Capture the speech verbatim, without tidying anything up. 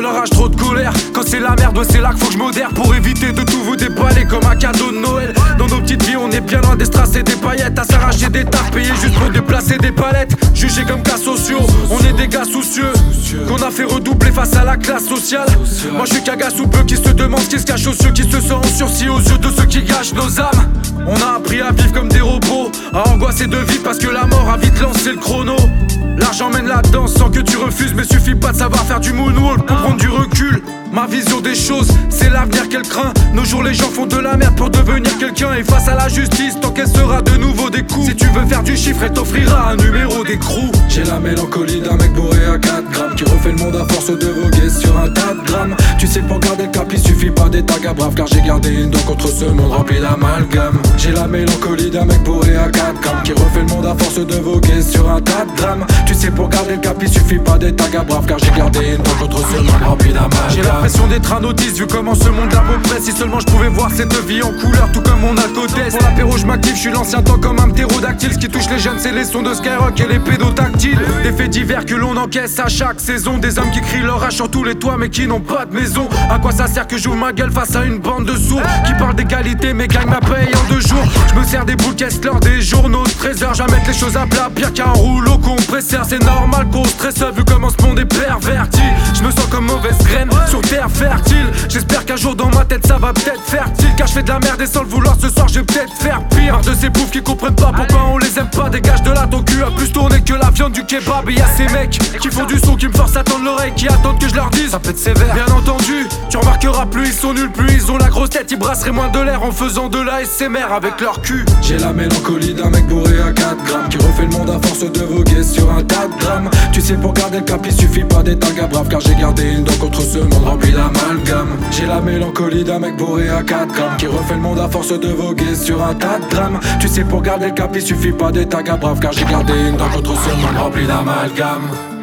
rage, trop de colère. Quand c'est la merde, ouais, c'est là qu'il faut que je modère. Pour éviter de tout vous déballer comme un cadeau de Noël. Dans nos petites vies, on est bien loin des strass et des paillettes. À s'arracher des tares, payés juste pour déplacer des palettes. Jugés comme cas sociaux, on est des gars soucieux qu'on a fait redoubler face à la classe sociale. Moi je suis qu'un gars sous peu qui se demande ce qui se cache aux cieux, qui se sent en sursis aux yeux de ceux qui gâchent nos âmes. On a appris à vivre comme des robots, à angoisser de vivre parce que la mort a vite lancé le chrono. L'argent mène la danse sans que tu refuses, mais suffit pas de savoir faire du moonwalk pour prendre du recul. Ma vision des choses, c'est l'avenir qu'elle craint. Nos jours les gens font de la merde pour devenir quelqu'un. Et face à la justice, tant qu'elle sera de nouveau des coups. Si tu veux faire du chiffre, elle t'offrira un numéro d'écrou. J'ai la mélancolie d'un mec bourré à quatre grammes, qui refait le monde à force de voguer sur un tas de grammes. Tu sais pour garder le cap, il suffit pas d'être à brave, car j'ai gardé une dent contre ce monde rempli d'amalgame. J'ai la mélancolie d'un mec bourré à quatre grammes, qui refait le monde à force de voguer sur un tas de drames. Tu sais pour garder le cap, il suffit pas d'être à brave, car j'ai gardé une dent contre ce monde rempli d'amalgame. Pression d'être un autiste, vu comment ce monde à peu près. Si seulement je pouvais voir cette vie en couleur, tout comme mon alcotest. Pour l'apéro je m'active, je suis l'ancien temps comme un ptérodactyle. Ce qui touche les jeunes c'est les sons de Skyrock et les pédotactiles. Des faits divers que l'on encaisse à chaque saison. Des hommes qui crient leur rage sur tous les toits mais qui n'ont pas de maison. À quoi ça sert que j'ouvre ma gueule face à une bande de sourds qui parlent d'égalité mais gagnent ma paye en deux jours. Je me sers des boules caisses lors des journaux de treize heures. J'amène les choses à plat, pire qu'un rouleau compresseur. C'est normal qu'on stresse vu comment ce monde est perverti. Je me sens comme mauvaise graine sur terre fertile. J'espère qu'un jour dans ma tête ça va peut-être fertile. Car je fais de la merde et sans le vouloir ce soir je vais peut-être faire pire. Marre de ces bouffes qui comprennent pas pourquoi on les aime pas. Dégage de là, ton cul a plus tourné que la viande du kebab. Et y'a ces mecs qui font du son, qui me forcent à tendre l'oreille, qui attendent que je leur dise ça peut être sévère. Bien entendu, tu remarqueras plus ils sont nuls, plus ils ont la grosse tête. Ils brasseraient moins de l'air en faisant de la S M R avec leur cul. J'ai la mélancolie d'un mec bourré à quatre grammes, qui refait le monde à force de voguer sur un tas de drames. Tu sais pour garder le cap il suffit pas d'être un gars brave, car j'ai gardé une dent contre ce monde rempli d'amalgame. J'ai la mélancolie d'un mec bourré à quatre grammes, qui refait le monde à force de voguer sur un tas de drames. Tu sais pour garder le cap il suffit pas d'être un gars brave, car j'ai gardé une dent contre ce monde rempli d'amalgame.